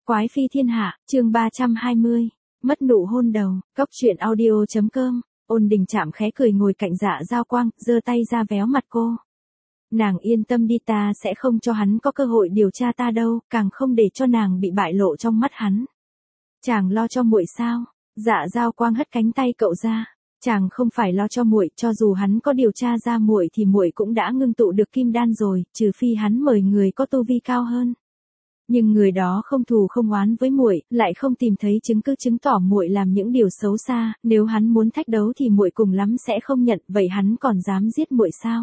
Quái phi thiên hạ, chương 320, mất nụ hôn đầu, cóc truyện audio.com, Ôn Đình Trạm khẽ cười ngồi cạnh Dạ Giao Quang, giơ tay ra véo mặt cô. Nàng yên tâm đi, ta sẽ không cho hắn có cơ hội điều tra ta đâu, càng không để cho nàng bị bại lộ trong mắt hắn. Chàng lo cho muội sao? Dạ Giao Quang hất cánh tay cậu ra. Chàng không phải lo cho muội, cho dù hắn có điều tra ra muội thì muội cũng đã ngưng tụ được kim đan rồi, trừ phi hắn mời người có tu vi cao hơn. Nhưng người đó không thù không oán với muội, lại không tìm thấy chứng cứ chứng tỏ muội làm những điều xấu xa, nếu hắn muốn thách đấu thì muội cùng lắm sẽ không nhận, vậy hắn còn dám giết muội sao?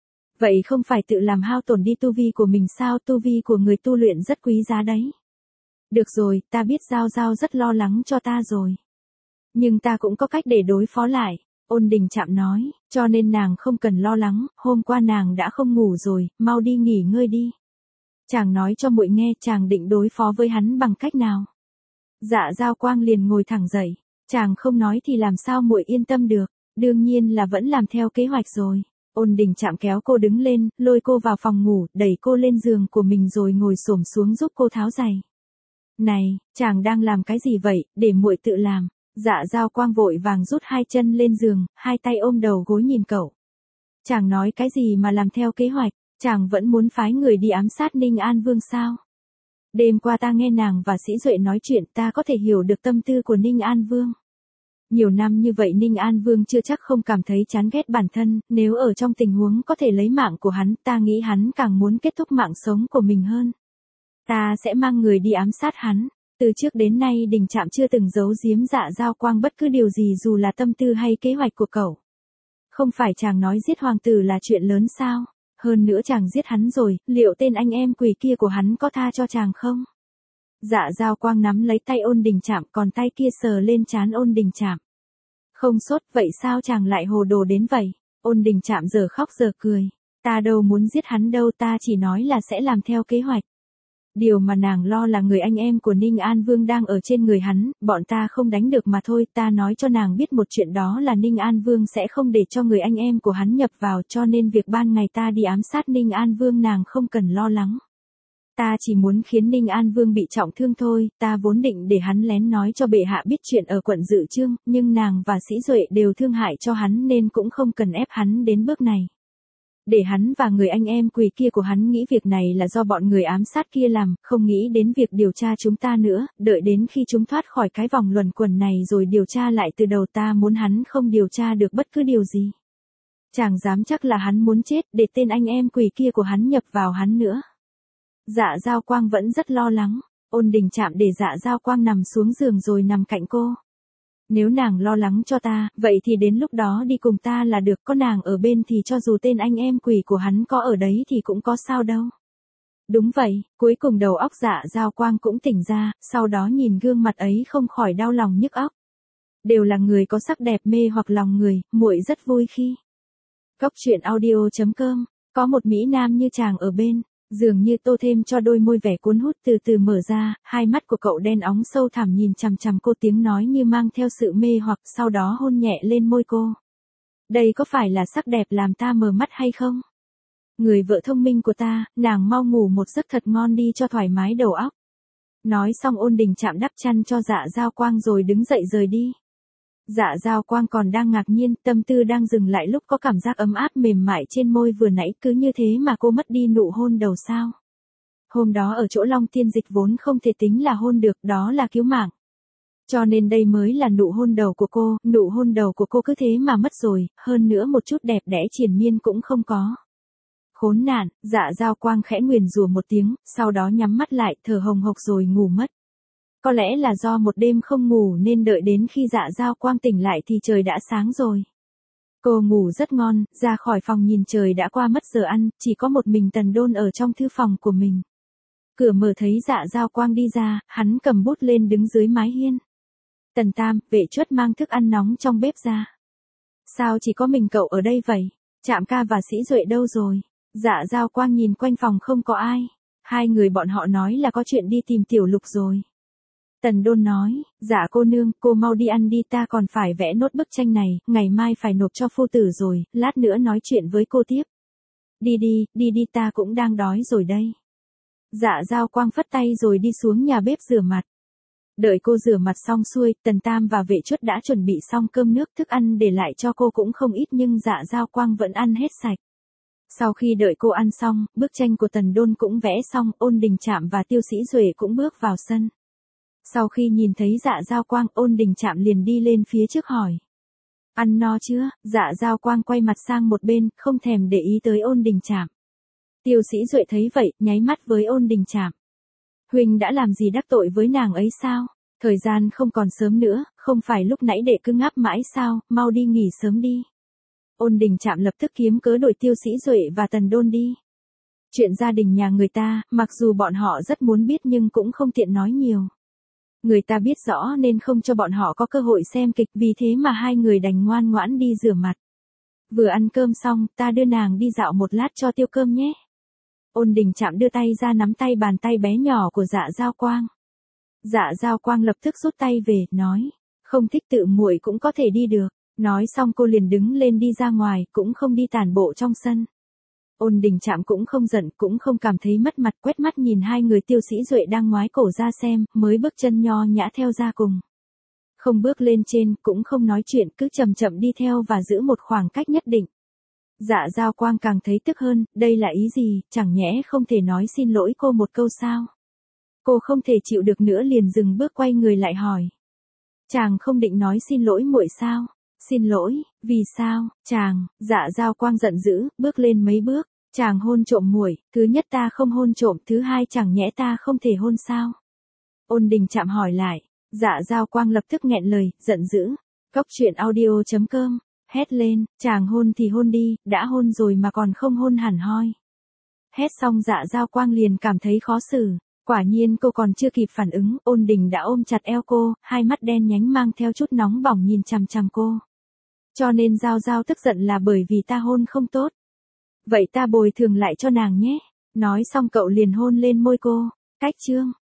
Vậy không phải tự làm hao tổn đi tu vi của mình sao? Tu vi của người tu luyện rất quý giá đấy. Được rồi, ta biết Giao Giao rất lo lắng cho ta rồi. Nhưng ta cũng có cách để đối phó lại, Ôn Đình Trạm nói, cho nên nàng không cần lo lắng, hôm qua nàng đã không ngủ rồi, mau đi nghỉ ngơi đi. Chàng nói cho muội nghe, chàng định đối phó với hắn bằng cách nào? Dạ Giao Quang liền ngồi thẳng dậy, chàng không nói thì làm sao muội yên tâm được, đương nhiên là vẫn làm theo kế hoạch rồi. Ôn Đình Trạm kéo cô đứng lên, lôi cô vào phòng ngủ, đẩy cô lên giường của mình rồi ngồi xổm xuống giúp cô tháo giày. Này, chàng đang làm cái gì vậy, để muội tự làm. Dạ Giao Quang vội vàng rút hai chân lên giường, hai tay ôm đầu gối nhìn cậu. Chàng nói cái gì mà làm theo kế hoạch, chàng vẫn muốn phái người đi ám sát Ninh An Vương sao? Đêm qua ta nghe nàng và Sĩ Duệ nói chuyện, ta có thể hiểu được tâm tư của Ninh An Vương. Nhiều năm như vậy Ninh An Vương chưa chắc không cảm thấy chán ghét bản thân, nếu ở trong tình huống có thể lấy mạng của hắn, ta nghĩ hắn càng muốn kết thúc mạng sống của mình hơn. Ta sẽ mang người đi ám sát hắn. Từ trước đến nay Đình Trạm chưa từng giấu giếm Dạ Giao Quang bất cứ điều gì dù là tâm tư hay kế hoạch của cậu. Không phải chàng nói giết hoàng tử là chuyện lớn sao? Hơn nữa chàng giết hắn rồi, liệu tên anh em quỷ kia của hắn có tha cho chàng không? Dạ Giao Quang nắm lấy tay Ôn Đình Trạm, còn tay kia sờ lên trán Ôn Đình Trạm. Không sốt, vậy sao chàng lại hồ đồ đến vậy? Ôn Đình Trạm giờ khóc giờ cười. Ta đâu muốn giết hắn đâu, ta chỉ nói là sẽ làm theo kế hoạch. Điều mà nàng lo là người anh em của Ninh An Vương đang ở trên người hắn, bọn ta không đánh được mà thôi, ta nói cho nàng biết một chuyện đó là Ninh An Vương sẽ không để cho người anh em của hắn nhập vào, cho nên việc ban ngày ta đi ám sát Ninh An Vương nàng không cần lo lắng. Ta chỉ muốn khiến Ninh An Vương bị trọng thương thôi, ta vốn định để hắn lén nói cho bệ hạ biết chuyện ở quận Dự Chương, nhưng nàng và Sĩ Duệ đều thương hại cho hắn nên cũng không cần ép hắn đến bước này. Để hắn và người anh em quỷ kia của hắn nghĩ việc này là do bọn người ám sát kia làm, không nghĩ đến việc điều tra chúng ta nữa, đợi đến khi chúng thoát khỏi cái vòng luẩn quẩn này rồi điều tra lại từ đầu, ta muốn hắn không điều tra được bất cứ điều gì. Chàng dám chắc là hắn muốn chết để tên anh em quỷ kia của hắn nhập vào hắn nữa. Dạ Giao Quang vẫn rất lo lắng, Ôn Đình Trạm để Dạ Giao Quang nằm xuống giường rồi nằm cạnh cô. Nếu nàng lo lắng cho ta, vậy thì đến lúc đó đi cùng ta là được, có nàng ở bên thì cho dù tên anh em quỷ của hắn có ở đấy thì cũng có sao đâu. Đúng vậy, cuối cùng đầu óc Dạ Giao Quang cũng tỉnh ra, sau đó nhìn gương mặt ấy không khỏi đau lòng nhức óc. Đều là người có sắc đẹp mê hoặc lòng người, muội rất vui khi. Cóc truyện audio.com, có một mỹ nam như chàng ở bên. Dường như tô thêm cho đôi môi vẻ cuốn hút từ từ mở ra, hai mắt của cậu đen óng sâu thẳm nhìn chằm chằm cô, tiếng nói như mang theo sự mê hoặc, sau đó hôn nhẹ lên môi cô. Đây có phải là sắc đẹp làm ta mờ mắt hay không? Người vợ thông minh của ta, nàng mau ngủ một giấc thật ngon đi cho thoải mái đầu óc. Nói xong Ôn Đình Trạm đắp chăn cho Dạ Giao Quang rồi đứng dậy rời đi. Dạ Giao Quang còn đang ngạc nhiên, tâm tư đang dừng lại lúc có cảm giác ấm áp mềm mại trên môi vừa nãy, cứ như thế mà cô mất đi nụ hôn đầu sao? Hôm đó ở chỗ Long Tiên Dịch vốn không thể tính là hôn được, đó là cứu mạng. Cho nên đây mới là nụ hôn đầu của cô, nụ hôn đầu của cô cứ thế mà mất rồi, hơn nữa một chút đẹp đẽ triền miên cũng không có. Khốn nạn, Dạ Giao Quang khẽ nguyền rủa một tiếng, sau đó nhắm mắt lại, thở hồng hộc rồi ngủ mất. Có lẽ là do một đêm không ngủ nên đợi đến khi Dạ Giao Quang tỉnh lại thì trời đã sáng rồi. Cô ngủ rất ngon, ra khỏi phòng nhìn trời đã qua mất giờ ăn, chỉ có một mình Tần Đôn ở trong thư phòng của mình. Cửa mở thấy Dạ Giao Quang đi ra, hắn cầm bút lên đứng dưới mái hiên. Tần Tam, vệ chuất mang thức ăn nóng trong bếp ra. Sao chỉ có mình cậu ở đây vậy? Trạm ca và Sĩ Duệ đâu rồi? Dạ Giao Quang nhìn quanh phòng không có ai. Hai người bọn họ nói là có chuyện đi tìm Tiểu Lục rồi. Tần Đôn nói, dạ cô nương, cô mau đi ăn đi, ta còn phải vẽ nốt bức tranh này, ngày mai phải nộp cho phu tử rồi, lát nữa nói chuyện với cô tiếp. Đi đi, ta cũng đang đói rồi đây. Dạ Giao Quang phất tay rồi đi xuống nhà bếp rửa mặt. Đợi cô rửa mặt xong xuôi, Tần Tam và Vệ Chuất đã chuẩn bị xong cơm nước thức ăn để lại cho cô cũng không ít nhưng Dạ Giao Quang vẫn ăn hết sạch. Sau khi đợi cô ăn xong, bức tranh của Tần Đôn cũng vẽ xong, Ôn Đình Trạm và Tiêu Sĩ Duệ cũng bước vào sân. Sau khi nhìn thấy Dạ Giao Quang, Ôn Đình Trạm liền đi lên phía trước hỏi. Ăn no chưa? Dạ Giao Quang quay mặt sang một bên, không thèm để ý tới Ôn Đình Trạm. Tiêu Sĩ Duệ thấy vậy, nháy mắt với Ôn Đình Trạm. Huynh đã làm gì đắc tội với nàng ấy sao? Thời gian không còn sớm nữa, không phải lúc nãy đệ cứ ngáp mãi sao, mau đi nghỉ sớm đi. Ôn Đình Trạm lập tức kiếm cớ đuổi Tiêu Sĩ Duệ và Tần Đôn đi. Chuyện gia đình nhà người ta, mặc dù bọn họ rất muốn biết nhưng cũng không tiện nói nhiều. Người ta biết rõ nên không cho bọn họ có cơ hội xem kịch, vì thế mà hai người đành ngoan ngoãn đi rửa mặt. Vừa ăn cơm xong, ta đưa nàng đi dạo một lát cho tiêu cơm nhé. Ôn Đình Trạm đưa tay ra nắm tay bàn tay bé nhỏ của Dạ Giao Quang. Dạ Giao Quang lập tức rút tay về, nói, không thích tự muội cũng có thể đi được. Nói xong cô liền đứng lên đi ra ngoài, cũng không đi tản bộ trong sân. Ôn Đình Trạm cũng không giận, cũng không cảm thấy mất mặt, quét mắt nhìn hai người Tiêu Sĩ Duệ đang ngoái cổ ra xem, mới bước chân nho nhã theo ra cùng. Không bước lên trên, cũng không nói chuyện, cứ chậm chậm đi theo và giữ một khoảng cách nhất định. Dạ Giao Quang càng thấy tức hơn, đây là ý gì, chẳng nhẽ không thể nói xin lỗi cô một câu sao? Cô không thể chịu được nữa liền dừng bước quay người lại hỏi. Chàng không định nói xin lỗi muội sao? Xin lỗi, vì sao, chàng? Dạ Giao Quang giận dữ, bước lên mấy bước. Chàng hôn trộm muội, thứ nhất ta không hôn trộm, thứ hai chẳng nhẽ ta không thể hôn sao? Ôn Đình Trạm hỏi lại. Dạ Giao Quang lập tức nghẹn lời, giận dữ. Cóc truyện audio.com, hét lên, chàng hôn thì hôn đi, đã hôn rồi mà còn không hôn hẳn hoi. Hét xong Dạ Giao Quang liền cảm thấy khó xử. Quả nhiên cô còn chưa kịp phản ứng, Ôn Đình đã ôm chặt eo cô, hai mắt đen nhánh mang theo chút nóng bỏng nhìn chằm chằm cô. Cho nên Giao Giao tức giận là bởi vì ta hôn không tốt. Vậy ta bồi thường lại cho nàng nhé. Nói xong cậu liền hôn lên môi cô. Cách chương.